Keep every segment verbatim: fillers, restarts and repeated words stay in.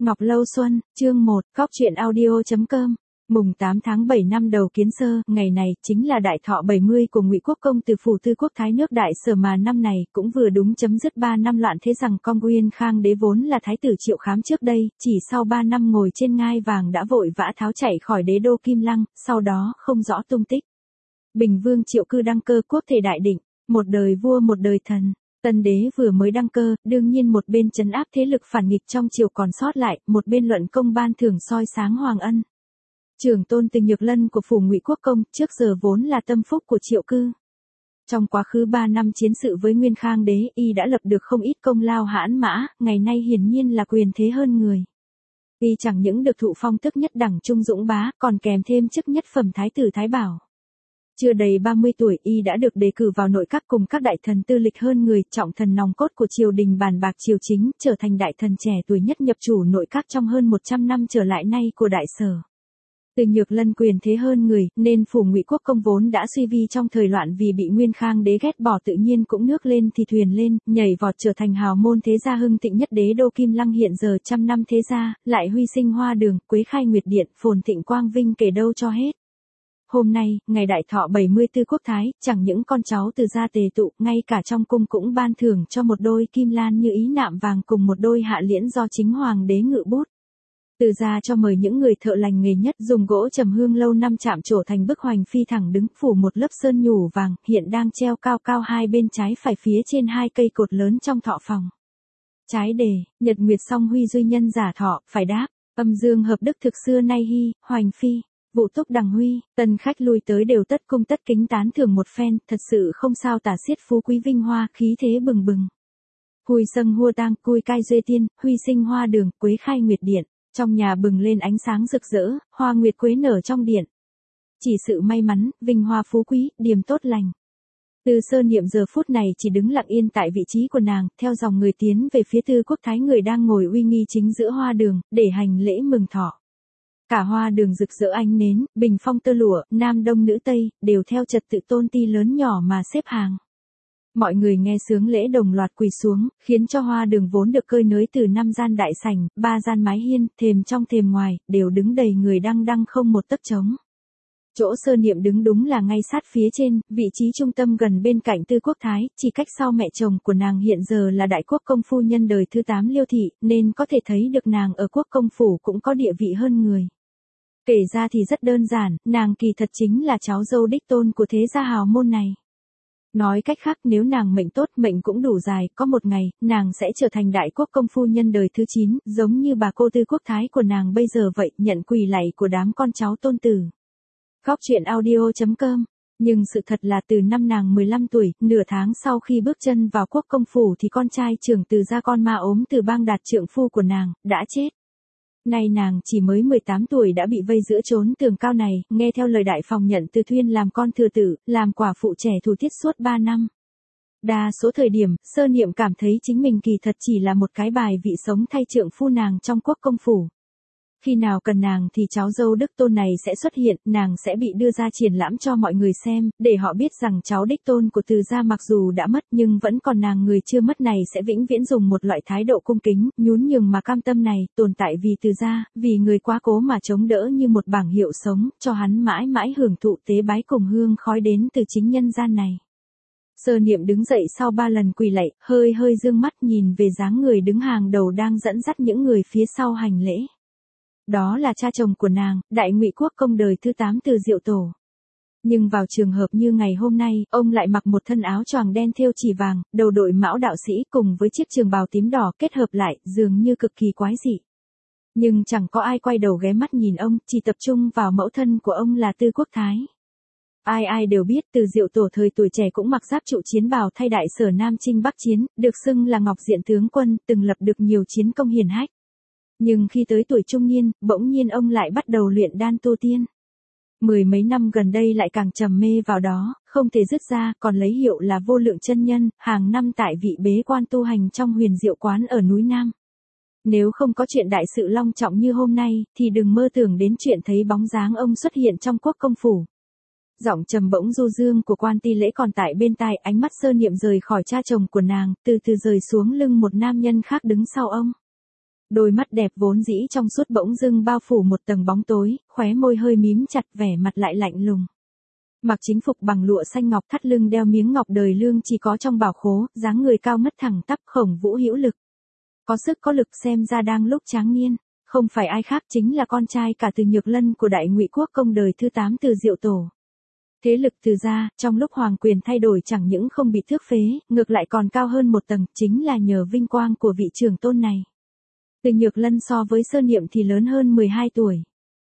Ngọc Lâu Xuân, chương một, Cóc truyện audio.com. Mùng tám tháng bảy năm đầu Kiến Sơ, ngày này chính là đại thọ bảy mươi của Ngụy Quốc Công từ phủ Tư Quốc Thái nước Đại Sở, mà năm này cũng vừa đúng chấm dứt ba năm loạn thế. Rằng con Uyên Khang đế vốn là thái tử Triệu Khám trước đây, chỉ sau ba năm ngồi trên ngai vàng đã vội vã tháo chạy khỏi đế đô Kim Lăng, sau đó không rõ tung tích. Bình Vương Triệu Cư đăng cơ, quốc thể đại định, một đời vua một đời thần. Tân đế vừa mới đăng cơ, đương nhiên một bên trấn áp thế lực phản nghịch trong triều còn sót lại, một bên luận công ban thưởng soi sáng hoàng ân. Trưởng tôn Tình Nhược Lân của phủ Ngụy Quốc Công, trước giờ vốn là tâm phúc của Triệu Cư. Trong quá khứ ba năm chiến sự với Nguyên Khang đế, y đã lập được không ít công lao hãn mã, ngày nay hiển nhiên là quyền thế hơn người. Y chẳng những được thụ phong tước nhất đẳng trung dũng bá, còn kèm thêm chức nhất phẩm thái tử Thái Bảo. Chưa đầy ba mươi tuổi, y đã được đề cử vào nội các cùng các đại thần tư lịch hơn người, trọng thần nòng cốt của triều đình bàn bạc triều chính, trở thành đại thần trẻ tuổi nhất nhập chủ nội các trong hơn một trăm năm trở lại nay của Đại Sở. Từ Nhược Lân quyền thế hơn người, nên phủ Ngụy Quốc Công vốn đã suy vi trong thời loạn vì bị Nguyên Khang đế ghét bỏ, tự nhiên cũng nước lên thì thuyền lên, nhảy vọt trở thành hào môn thế gia hưng thịnh nhất đế đô Kim Lăng. Hiện giờ trăm năm thế gia, lại huy sinh hoa đường, quế khai nguyệt điện, phồn thịnh quang vinh kể đâu cho hết. Hôm nay, ngày đại thọ bảy mươi tư quốc thái, chẳng những con cháu từ gia tề tụ, ngay cả trong cung cũng ban thưởng cho một đôi kim lan như ý nạm vàng cùng một đôi hạ liễn do chính hoàng đế ngự bút. Từ gia cho mời những người thợ lành nghề nhất dùng gỗ trầm hương lâu năm chạm trổ thành bức hoành phi thẳng đứng, phủ một lớp sơn nhủ vàng, hiện đang treo cao cao hai bên trái phải phía trên hai cây cột lớn trong thọ phòng. Trái đề, nhật nguyệt song huy duy nhân giả thọ, phải đáp, âm dương hợp đức thực xưa nay hy, hoành phi. Vụ túc đằng huy, tân khách lui tới đều tất cung tất kính tán thưởng một phen, thật sự không sao tả xiết phú quý vinh hoa, khí thế bừng bừng. Hùi sâng hua tang, cui cai duê tiên, huy sinh hoa đường, quế khai nguyệt điện, trong nhà bừng lên ánh sáng rực rỡ, hoa nguyệt quế nở trong điện. Chỉ sự may mắn, vinh hoa phú quý, điềm tốt lành. Từ Sơ Niệm giờ phút này chỉ đứng lặng yên tại vị trí của nàng, theo dòng người tiến về phía Tư Quốc Thái, người đang ngồi uy nghi chính giữa hoa đường, để hành lễ mừng thọ. Cả hoa đường rực rỡ ánh nến, bình phong tơ lụa, nam đông nữ tây, đều theo trật tự tôn ti lớn nhỏ mà xếp hàng. Mọi người nghe sướng lễ đồng loạt quỳ xuống, khiến cho hoa đường vốn được cơi nới từ năm gian đại sảnh, ba gian mái hiên, thềm trong thềm ngoài, đều đứng đầy người đăng đăng không một tấc trống. Chỗ Sơ Niệm đứng đúng là ngay sát phía trên, vị trí trung tâm gần bên cạnh Tư Quốc Thái, chỉ cách sau mẹ chồng của nàng hiện giờ là Đại Quốc Công phu nhân đời thứ tám Liêu Thị, nên có thể thấy được nàng ở Quốc Công phủ cũng có địa vị hơn người. Kể ra thì rất đơn giản, nàng kỳ thật chính là cháu dâu đích tôn của thế gia hào môn này. Nói cách khác, nếu nàng mệnh tốt, mệnh cũng đủ dài, có một ngày, nàng sẽ trở thành Đại Quốc Công phu nhân đời thứ chín, giống như bà cô Tư Quốc Thái của nàng bây giờ vậy, nhận quỳ lạy của đám con cháu tôn tử. Cóc truyện audio.com. Nhưng sự thật là từ năm nàng mười lăm tuổi, nửa tháng sau khi bước chân vào Quốc Công phủ thì con trai trưởng Từ gia con ma ốm Từ Bang Đạt trượng phu của nàng, đã chết. Nay nàng chỉ mới mười tám tuổi đã bị vây giữa chốn tường cao này, nghe theo lời đại phòng nhận Từ Thuyên làm con thừa tử, làm quả phụ trẻ thủ tiết suốt ba năm. Đa số thời điểm, Sơ Niệm cảm thấy chính mình kỳ thật chỉ là một cái bài vị sống thay trượng phu nàng trong Quốc Công phủ. Khi nào cần nàng thì cháu dâu đích tôn này sẽ xuất hiện, nàng sẽ bị đưa ra triển lãm cho mọi người xem, để họ biết rằng cháu đích tôn của Từ gia mặc dù đã mất nhưng vẫn còn nàng người chưa mất này sẽ vĩnh viễn dùng một loại thái độ cung kính, nhún nhường mà cam tâm này, tồn tại vì Từ gia, vì người quá cố mà chống đỡ như một bảng hiệu sống, cho hắn mãi mãi hưởng thụ tế bái cùng hương khói đến từ chính nhân gian này. Sơ Niệm đứng dậy sau ba lần quỳ lạy, hơi hơi dương mắt nhìn về dáng người đứng hàng đầu đang dẫn dắt những người phía sau hành lễ. Đó là cha chồng của nàng, Đại Ngụy Quốc Công đời thứ tám Từ Diệu Tổ. Nhưng vào trường hợp như ngày hôm nay, ông lại mặc một thân áo choàng đen thêu chỉ vàng, đầu đội mão đạo sĩ cùng với chiếc trường bào tím đỏ kết hợp lại, dường như cực kỳ quái dị. Nhưng chẳng có ai quay đầu ghé mắt nhìn ông, chỉ tập trung vào mẫu thân của ông là Tư Quốc Thái. Ai ai đều biết Từ Diệu Tổ thời tuổi trẻ cũng mặc giáp trụ chiến bào thay Đại Sở Nam chinh Bắc chiến, được xưng là Ngọc Diện tướng quân, từng lập được nhiều chiến công hiển hách. Nhưng khi tới tuổi trung niên, bỗng nhiên ông lại bắt đầu luyện đan tu tiên. Mười mấy năm gần đây lại càng trầm mê vào đó, không thể dứt ra, còn lấy hiệu là Vô Lượng chân nhân, hàng năm tại vị bế quan tu hành trong Huyền Diệu quán ở núi Nam. Nếu không có chuyện đại sự long trọng như hôm nay, thì đừng mơ tưởng đến chuyện thấy bóng dáng ông xuất hiện trong Quốc Công phủ. Giọng trầm bỗng du dương của Quan Ti Lễ còn tại bên tai, ánh mắt Sơ Niệm rời khỏi cha chồng của nàng, từ từ rời xuống lưng một nam nhân khác đứng sau ông. Đôi mắt đẹp vốn dĩ trong suốt bỗng dưng bao phủ một tầng bóng tối, khóe môi hơi mím chặt, vẻ mặt lại lạnh lùng. Mặc chính phục bằng lụa xanh ngọc, thắt lưng đeo miếng ngọc đời lương chỉ có trong bảo khố, dáng người cao ngất thẳng tắp, Khổng Vũ hữu lực. Có sức có lực, xem ra đang lúc tráng niên, không phải ai khác chính là con trai cả Từ Nhược Lân của Đại Ngụy Quốc công đời thứ tám Từ Diệu Tổ. Thế lực Từ gia, trong lúc hoàng quyền thay đổi chẳng những không bị thước phế, ngược lại còn cao hơn một tầng, chính là nhờ vinh quang của vị trưởng tôn này. Từ Nhược Lân so với Sơ Niệm thì lớn hơn mười hai tuổi.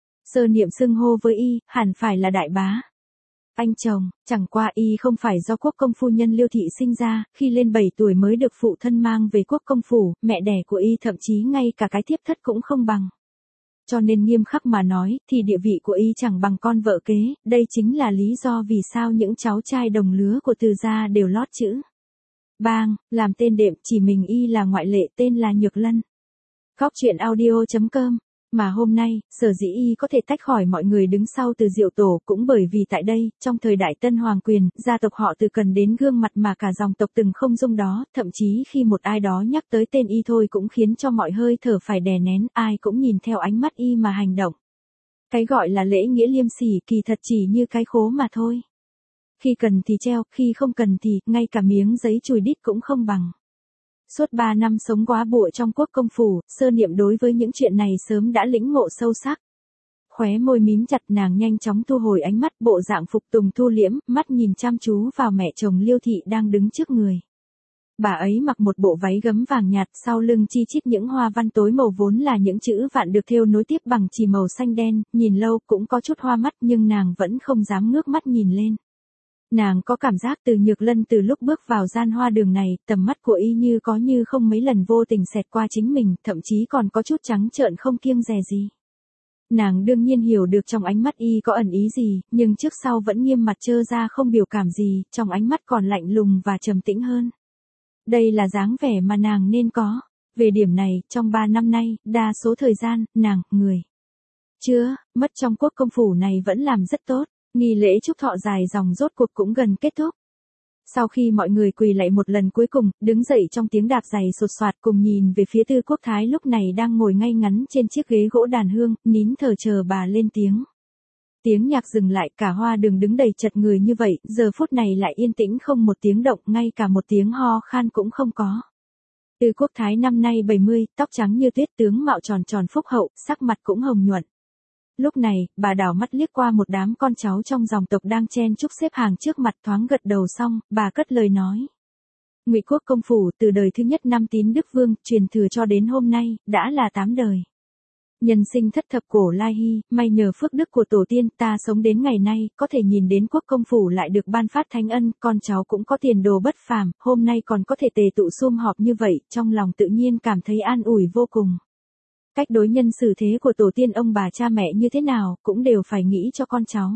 Sơ Niệm xưng hô với y, hẳn phải là đại bá. Anh chồng, chẳng qua y không phải do quốc công phu nhân Liêu thị sinh ra, khi lên bảy tuổi mới được phụ thân mang về quốc công phủ, mẹ đẻ của y thậm chí ngay cả cái thiếp thất cũng không bằng. Cho nên nghiêm khắc mà nói, thì địa vị của y chẳng bằng con vợ kế, đây chính là lý do vì sao những cháu trai đồng lứa của Từ gia đều lót chữ Bang, làm tên đệm, chỉ mình y là ngoại lệ, tên là Nhược Lân. Góc truyện audio chấm com. Mà hôm nay, sở dĩ y có thể tách khỏi mọi người đứng sau Từ Diệu Tổ cũng bởi vì tại đây, trong thời đại Tân Hoàng quyền, gia tộc họ Từ cần đến gương mặt mà cả dòng tộc từng không dung đó, thậm chí khi một ai đó nhắc tới tên y thôi cũng khiến cho mọi hơi thở phải đè nén, ai cũng nhìn theo ánh mắt y mà hành động. Cái gọi là lễ nghĩa liêm sỉ kỳ thật chỉ như cái khố mà thôi. Khi cần thì treo, khi không cần thì, ngay cả miếng giấy chùi đít cũng không bằng. Suốt ba năm sống quá bụa trong quốc công phủ, Sơ Niệm đối với những chuyện này sớm đã lĩnh ngộ sâu sắc. Khóe môi mím chặt, nàng nhanh chóng thu hồi ánh mắt, bộ dạng phục tùng thu liễm, mắt nhìn chăm chú vào mẹ chồng Liêu thị đang đứng trước người. Bà ấy mặc một bộ váy gấm vàng nhạt, sau lưng chi chít những hoa văn tối màu vốn là những chữ vạn được thêu nối tiếp bằng chì màu xanh đen, nhìn lâu cũng có chút hoa mắt nhưng nàng vẫn không dám ngước mắt nhìn lên. Nàng có cảm giác Từ Nhược Lân từ lúc bước vào gian hoa đường này, tầm mắt của y như có như không mấy lần vô tình xẹt qua chính mình, thậm chí còn có chút trắng trợn không kiêng dè gì. Nàng đương nhiên hiểu được trong ánh mắt y có ẩn ý gì, nhưng trước sau vẫn nghiêm mặt trơ ra không biểu cảm gì, trong ánh mắt còn lạnh lùng và trầm tĩnh hơn. Đây là dáng vẻ mà nàng nên có. Về điểm này, trong ba năm nay, đa số thời gian, nàng, người chưa mất trong quốc công phủ này vẫn làm rất tốt. Nghi lễ chúc thọ dài dòng rốt cuộc cũng gần kết thúc. Sau khi mọi người quỳ lạy một lần cuối cùng, đứng dậy trong tiếng đạp giày sột soạt cùng nhìn về phía Tư Quốc Thái lúc này đang ngồi ngay ngắn trên chiếc ghế gỗ đàn hương, nín thở chờ bà lên tiếng. Tiếng nhạc dừng lại, cả hoa đường đứng đầy chật người như vậy, giờ phút này lại yên tĩnh không một tiếng động, ngay cả một tiếng ho khan cũng không có. Tư Quốc Thái năm nay bảy mươi, tóc trắng như tuyết, tướng mạo tròn tròn phúc hậu, sắc mặt cũng hồng nhuận. Lúc này, bà đảo mắt liếc qua một đám con cháu trong dòng tộc đang chen chúc xếp hàng trước mặt, thoáng gật đầu xong, bà cất lời nói. Ngụy Quốc công phủ từ đời thứ nhất năm Tín Đức Vương, truyền thừa cho đến hôm nay, đã là tám đời. Nhân sinh thất thập cổ lai hy, may nhờ phước đức của tổ tiên ta sống đến ngày nay, có thể nhìn đến quốc công phủ lại được ban phát thánh ân, con cháu cũng có tiền đồ bất phàm, hôm nay còn có thể tề tụ sum họp như vậy, trong lòng tự nhiên cảm thấy an ủi vô cùng. Cách đối nhân xử thế của tổ tiên ông bà cha mẹ như thế nào, cũng đều phải nghĩ cho con cháu.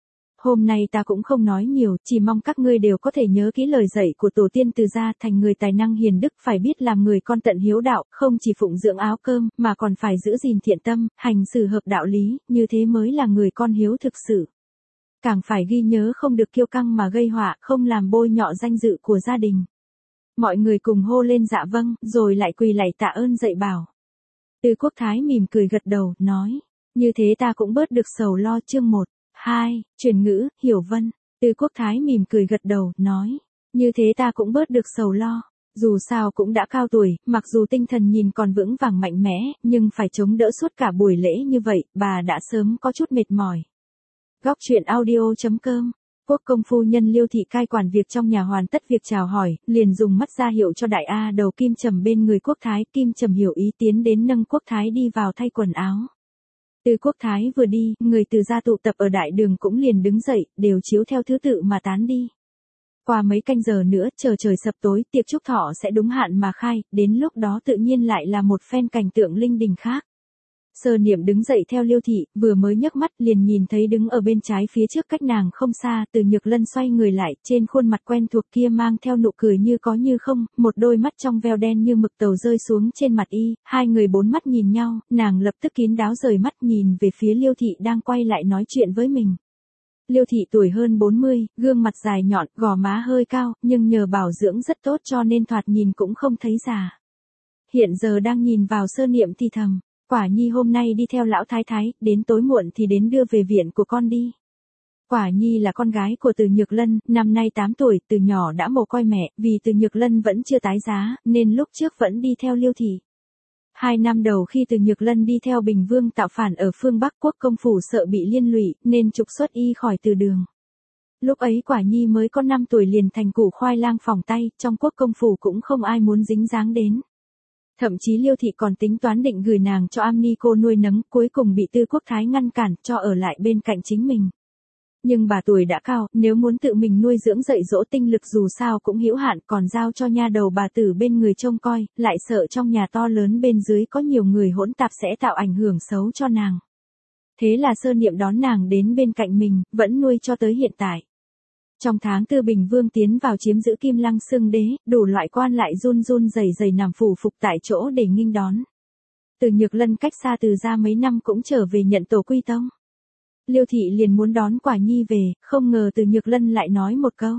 Hôm nay ta cũng không nói nhiều, chỉ mong các ngươi đều có thể nhớ kỹ lời dạy của tổ tiên Từ gia, thành người tài năng hiền đức, phải biết làm người con tận hiếu đạo, không chỉ phụng dưỡng áo cơm, mà còn phải giữ gìn thiện tâm, hành xử hợp đạo lý, như thế mới là người con hiếu thực sự. Càng phải ghi nhớ không được kiêu căng mà gây họa, không làm bôi nhọ danh dự của gia đình. Mọi người cùng hô lên dạ vâng, rồi lại quỳ lạy tạ ơn dạy bảo. Tư Quốc Thái mỉm cười gật đầu, nói, như thế ta cũng bớt được sầu lo. Chương một, hai, truyền ngữ, hiểu vân. Tư Quốc Thái mỉm cười gật đầu, nói, như thế ta cũng bớt được sầu lo. Dù sao cũng đã cao tuổi, mặc dù tinh thần nhìn còn vững vàng mạnh mẽ, nhưng phải chống đỡ suốt cả buổi lễ như vậy, bà đã sớm có chút mệt mỏi. Góc truyện audio chấm com. Quốc công phu nhân Liêu thị cai quản việc trong nhà hoàn tất việc chào hỏi, liền dùng mắt ra hiệu cho đại A đầu Kim Trầm bên người Quốc Thái, Kim Trầm hiểu ý tiến đến nâng Quốc Thái đi vào thay quần áo. Từ Quốc Thái vừa đi, người Từ gia tụ tập ở đại đường cũng liền đứng dậy, đều chiếu theo thứ tự mà tán đi. Qua mấy canh giờ nữa, chờ trời sập tối, tiệc chúc thọ sẽ đúng hạn mà khai, đến lúc đó tự nhiên lại là một phen cảnh tượng linh đình khác. Sơ Niệm đứng dậy theo Liêu thị, vừa mới nhấc mắt liền nhìn thấy đứng ở bên trái phía trước cách nàng không xa, Từ Nhược Lân xoay người lại, trên khuôn mặt quen thuộc kia mang theo nụ cười như có như không, một đôi mắt trong veo đen như mực tàu rơi xuống trên mặt y, hai người bốn mắt nhìn nhau, nàng lập tức kín đáo rời mắt nhìn về phía Liêu thị đang quay lại nói chuyện với mình. Liêu thị tuổi hơn bốn mươi, gương mặt dài nhọn, gò má hơi cao, nhưng nhờ bảo dưỡng rất tốt cho nên thoạt nhìn cũng không thấy già. hiện giờ đang nhìn vào Sơ Niệm thì thầm, Quả Nhi hôm nay đi theo lão thái thái, đến tối muộn thì đến đưa về viện của con đi. Quả Nhi là con gái của Từ Nhược Lân, năm nay tám tuổi, từ nhỏ đã mồ côi mẹ, vì Từ Nhược Lân vẫn chưa tái giá, nên lúc trước vẫn đi theo Liêu thị. Hai năm đầu khi Từ Nhược Lân đi theo Bình Vương tạo phản ở phương Bắc quốc công phủ sợ bị liên lụy, nên trục xuất y khỏi từ đường. Lúc ấy Quả Nhi mới có năm tuổi liền thành củ khoai lang phỏng tay, trong quốc công phủ cũng không ai muốn dính dáng đến. Thậm chí Liêu thị còn tính toán định gửi nàng cho am ni cô nuôi nấng, cuối cùng bị Tư Quốc Thái ngăn cản, cho ở lại bên cạnh chính mình. Nhưng bà tuổi đã cao, nếu muốn tự mình nuôi dưỡng dạy dỗ tinh lực dù sao cũng hữu hạn, còn giao cho nha đầu bà tử bên người trông coi, lại sợ trong nhà to lớn bên dưới có nhiều người hỗn tạp sẽ tạo ảnh hưởng xấu cho nàng. Thế là Sơ Niệm đón nàng đến bên cạnh mình, vẫn nuôi cho tới hiện tại. Trong tháng tư Bình Vương tiến vào chiếm giữ Kim Lăng Xương Đế, đủ loại quan lại run run rẩy rẩy nằm phủ phục tại chỗ để nghênh đón. Từ Nhược Lân cách xa Từ gia mấy năm cũng trở về nhận tổ quy tông. Liêu thị liền muốn đón Quả Nhi về, không ngờ Từ Nhược Lân lại nói một câu.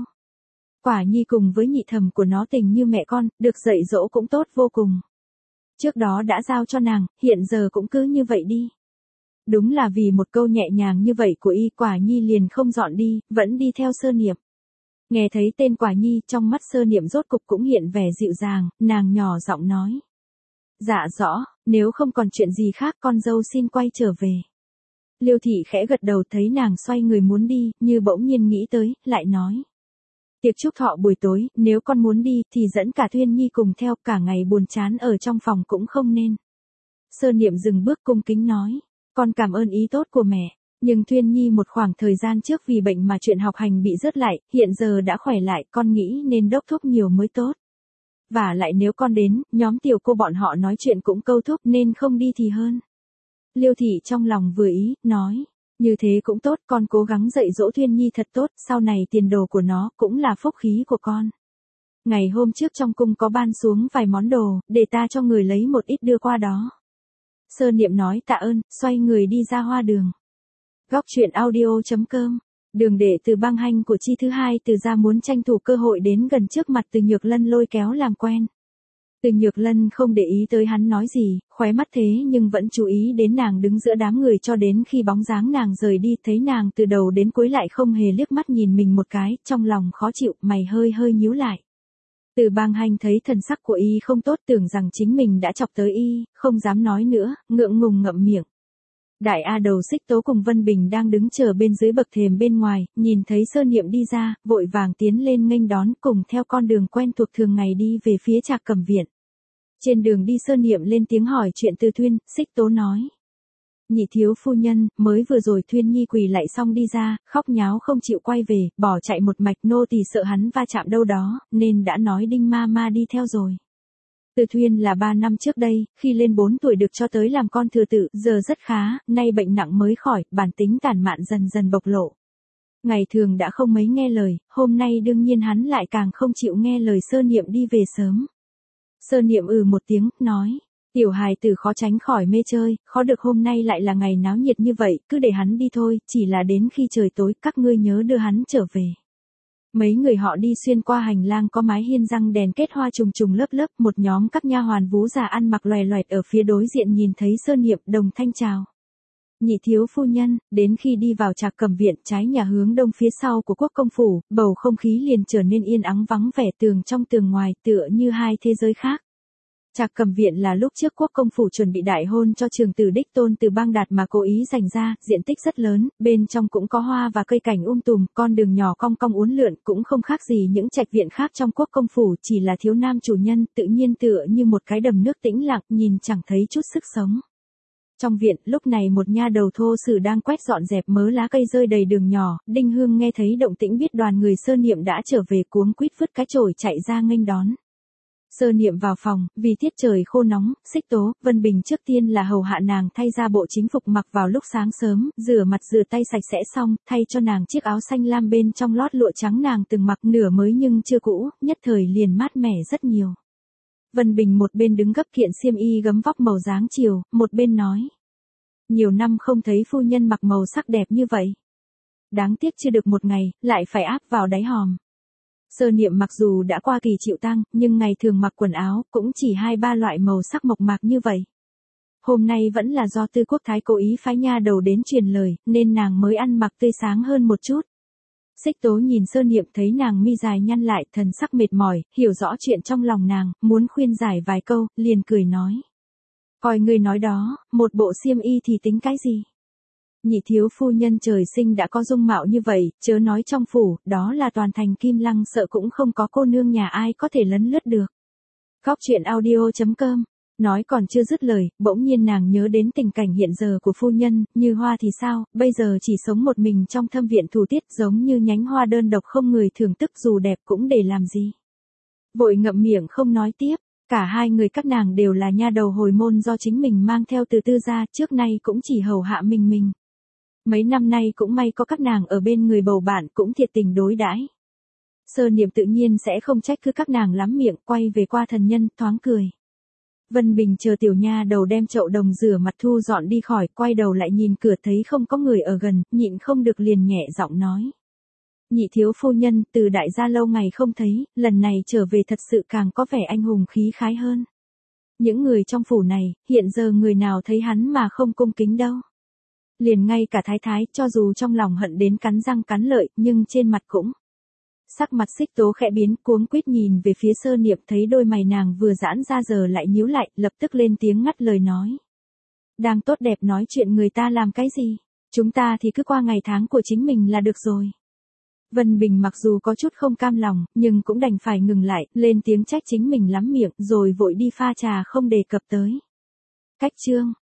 Quả Nhi cùng với nhị thẩm của nó tình như mẹ con, được dạy dỗ cũng tốt vô cùng. Trước đó đã giao cho nàng, hiện giờ cũng cứ như vậy đi. Đúng là vì một câu nhẹ nhàng như vậy của y, Quả Nhi liền không dọn đi, vẫn đi theo Sơ Niệm. Nghe thấy tên Quả Nhi, trong mắt Sơ Niệm rốt cục cũng hiện vẻ dịu dàng, nàng nhỏ giọng nói. Dạ rõ, nếu không còn chuyện gì khác con dâu xin quay trở về. Liêu thị khẽ gật đầu, thấy nàng xoay người muốn đi, như bỗng nhiên nghĩ tới, lại nói. Tiệc chúc thọ buổi tối, nếu con muốn đi thì dẫn cả Thuyên Nhi cùng theo, cả ngày buồn chán ở trong phòng cũng không nên. Sơ Niệm dừng bước cung kính nói. Con cảm ơn ý tốt của mẹ, nhưng Thuyên Nhi một khoảng thời gian trước vì bệnh mà chuyện học hành bị rớt lại, hiện giờ đã khỏe lại, con nghĩ nên đốc thúc nhiều mới tốt. Và lại nếu con đến, nhóm tiểu cô bọn họ nói chuyện cũng câu thúc nên không đi thì hơn. Liêu thị trong lòng vừa ý, nói, như thế cũng tốt, con cố gắng dạy dỗ Thuyên Nhi thật tốt, sau này tiền đồ của nó cũng là phúc khí của con. Ngày hôm trước trong cung có ban xuống vài món đồ, để ta cho người lấy một ít đưa qua đó. Sơ Niệm nói tạ ơn, xoay người đi ra hoa đường. Góc truyện audio chấm com. Đường đệ Từ băng hành của chi thứ hai Từ gia muốn tranh thủ cơ hội đến gần trước mặt Từ Nhược Lân lôi kéo làm quen. Từ Nhược Lân không để ý tới hắn nói gì, khóe mắt thế nhưng vẫn chú ý đến nàng đứng giữa đám người cho đến khi bóng dáng nàng rời đi, thấy nàng từ đầu đến cuối lại không hề liếc mắt nhìn mình một cái, trong lòng khó chịu, mày hơi hơi nhíu lại. Từ băng hành thấy thần sắc của y không tốt, tưởng rằng chính mình đã chọc tới y, không dám nói nữa, ngượng ngùng ngậm miệng. Đại A Đầu Xích Tố cùng Vân Bình đang đứng chờ bên dưới bậc thềm bên ngoài, nhìn thấy Sơ Niệm đi ra, vội vàng tiến lên nghênh đón, cùng theo con đường quen thuộc thường ngày đi về phía Trạc Cầm viện. Trên đường đi Sơ Niệm lên tiếng hỏi chuyện Từ Thuyên, Xích Tố nói. Nhị thiếu phu nhân, mới vừa rồi Thuyên Nhi quỳ lạy xong đi ra, khóc nháo không chịu quay về, bỏ chạy một mạch, nô tỳ sợ hắn va chạm đâu đó, nên đã nói Đinh ma ma đi theo rồi. Từ Thuyên là ba năm trước đây, khi lên bốn tuổi được cho tới làm con thừa tự, giờ rất khá, nay bệnh nặng mới khỏi, bản tính tàn mạn dần dần bộc lộ. Ngày thường đã không mấy nghe lời, hôm nay đương nhiên hắn lại càng không chịu nghe lời Sơ Niệm đi về sớm. Sơ Niệm ừ một tiếng, nói. Tiểu hài tử khó tránh khỏi mê chơi, khó được hôm nay lại là ngày náo nhiệt như vậy, cứ để hắn đi thôi, chỉ là đến khi trời tối, các ngươi nhớ đưa hắn trở về. Mấy người họ đi xuyên qua hành lang có mái hiên răng đèn kết hoa trùng trùng lớp lớp, một nhóm các nha hoàn vú già ăn mặc loè loẹt ở phía đối diện nhìn thấy Sơ Niệm, đồng thanh chào. Nhị thiếu phu nhân, đến khi đi vào Trạc Cầm viện, trái nhà hướng đông phía sau của quốc công phủ, bầu không khí liền trở nên yên ắng vắng vẻ, tường trong tường ngoài, tựa như hai thế giới khác. Trạc Cầm viện là lúc trước quốc công phủ chuẩn bị đại hôn cho trường tử đích tôn Từ Bang Đạt mà cố ý dành ra, diện tích rất lớn, bên trong cũng có hoa và cây cảnh um tùm, con đường nhỏ cong cong uốn lượn, cũng không khác gì những trạch viện khác trong quốc công phủ, chỉ là thiếu nam chủ nhân, tự nhiên tựa như một cái đầm nước tĩnh lặng, nhìn chẳng thấy chút sức sống. Trong viện, lúc này một nha đầu thô sử đang quét dọn dẹp mớ lá cây rơi đầy đường nhỏ, Đinh Hương nghe thấy động tĩnh biết đoàn người Sơ Niệm đã trở về, cuống quýt vứt cái chổi chạy ra nghênh đón. Sơ Niệm vào phòng, vì tiết trời khô nóng, Xích Tố, Vân Bình trước tiên là hầu hạ nàng thay ra bộ chính phục mặc vào lúc sáng sớm, rửa mặt rửa tay sạch sẽ xong, thay cho nàng chiếc áo xanh lam bên trong lót lụa trắng nàng từng mặc nửa mới nhưng chưa cũ, nhất thời liền mát mẻ rất nhiều. Vân Bình một bên đứng gấp kiện xiêm y gấm vóc màu dáng chiều, một bên nói. Nhiều năm không thấy phu nhân mặc màu sắc đẹp như vậy. Đáng tiếc chưa được một ngày, lại phải áp vào đáy hòm. Sơ Niệm mặc dù đã qua kỳ chịu tang, nhưng ngày thường mặc quần áo cũng chỉ hai ba loại màu sắc mộc mạc như vậy. Hôm nay vẫn là do Tư Quốc Thái cố ý phái nha đầu đến truyền lời, nên nàng mới ăn mặc tươi sáng hơn một chút. Xích Tố nhìn Sơ Niệm thấy nàng mi dài nhăn lại, thần sắc mệt mỏi, hiểu rõ chuyện trong lòng nàng, muốn khuyên giải vài câu, liền cười nói. Coi ngươi nói đó, một bộ xiêm y thì tính cái gì? Nhị thiếu phu nhân trời sinh đã có dung mạo như vậy, chớ nói trong phủ, đó là toàn thành Kim Lăng sợ cũng không có cô nương nhà ai có thể lấn lướt được. Góc truyện audio chấm com. Nói còn chưa dứt lời, bỗng nhiên nàng nhớ đến tình cảnh hiện giờ của phu nhân, Như Hoa thì sao, bây giờ chỉ sống một mình trong thâm viện thủ tiết giống như nhánh hoa đơn độc không người thưởng thức dù đẹp cũng để làm gì. Vội ngậm miệng không nói tiếp, cả hai người các nàng đều là nha đầu hồi môn do chính mình mang theo từ Tư gia, trước nay cũng chỉ hầu hạ mình mình. Mấy năm nay cũng may có các nàng ở bên người bầu bạn cũng thiệt tình đối đãi. Sơ Niệm tự nhiên sẽ không trách cứ các nàng lắm miệng, quay về qua thần nhân, thoáng cười. Vân Bình chờ tiểu nha đầu đem chậu đồng rửa mặt thu dọn đi khỏi, quay đầu lại nhìn cửa thấy không có người ở gần, nhịn không được liền nhẹ giọng nói. Nhị thiếu phu nhân, từ đại gia lâu ngày không thấy, lần này trở về thật sự càng có vẻ anh hùng khí khái hơn. Những người trong phủ này, hiện giờ người nào thấy hắn mà không cung kính đâu. Liền ngay cả thái thái, cho dù trong lòng hận đến cắn răng cắn lợi, nhưng trên mặt cũng. Sắc mặt Xích Tố khẽ biến, cuống quýt nhìn về phía Sơ Niệm, thấy đôi mày nàng vừa giãn ra giờ lại nhíu lại, lập tức lên tiếng ngắt lời nói. Đang tốt đẹp nói chuyện người ta làm cái gì? Chúng ta thì cứ qua ngày tháng của chính mình là được rồi. Vân Bình mặc dù có chút không cam lòng, nhưng cũng đành phải ngừng lại, lên tiếng trách chính mình lắm miệng, rồi vội đi pha trà không đề cập tới. Cách chương.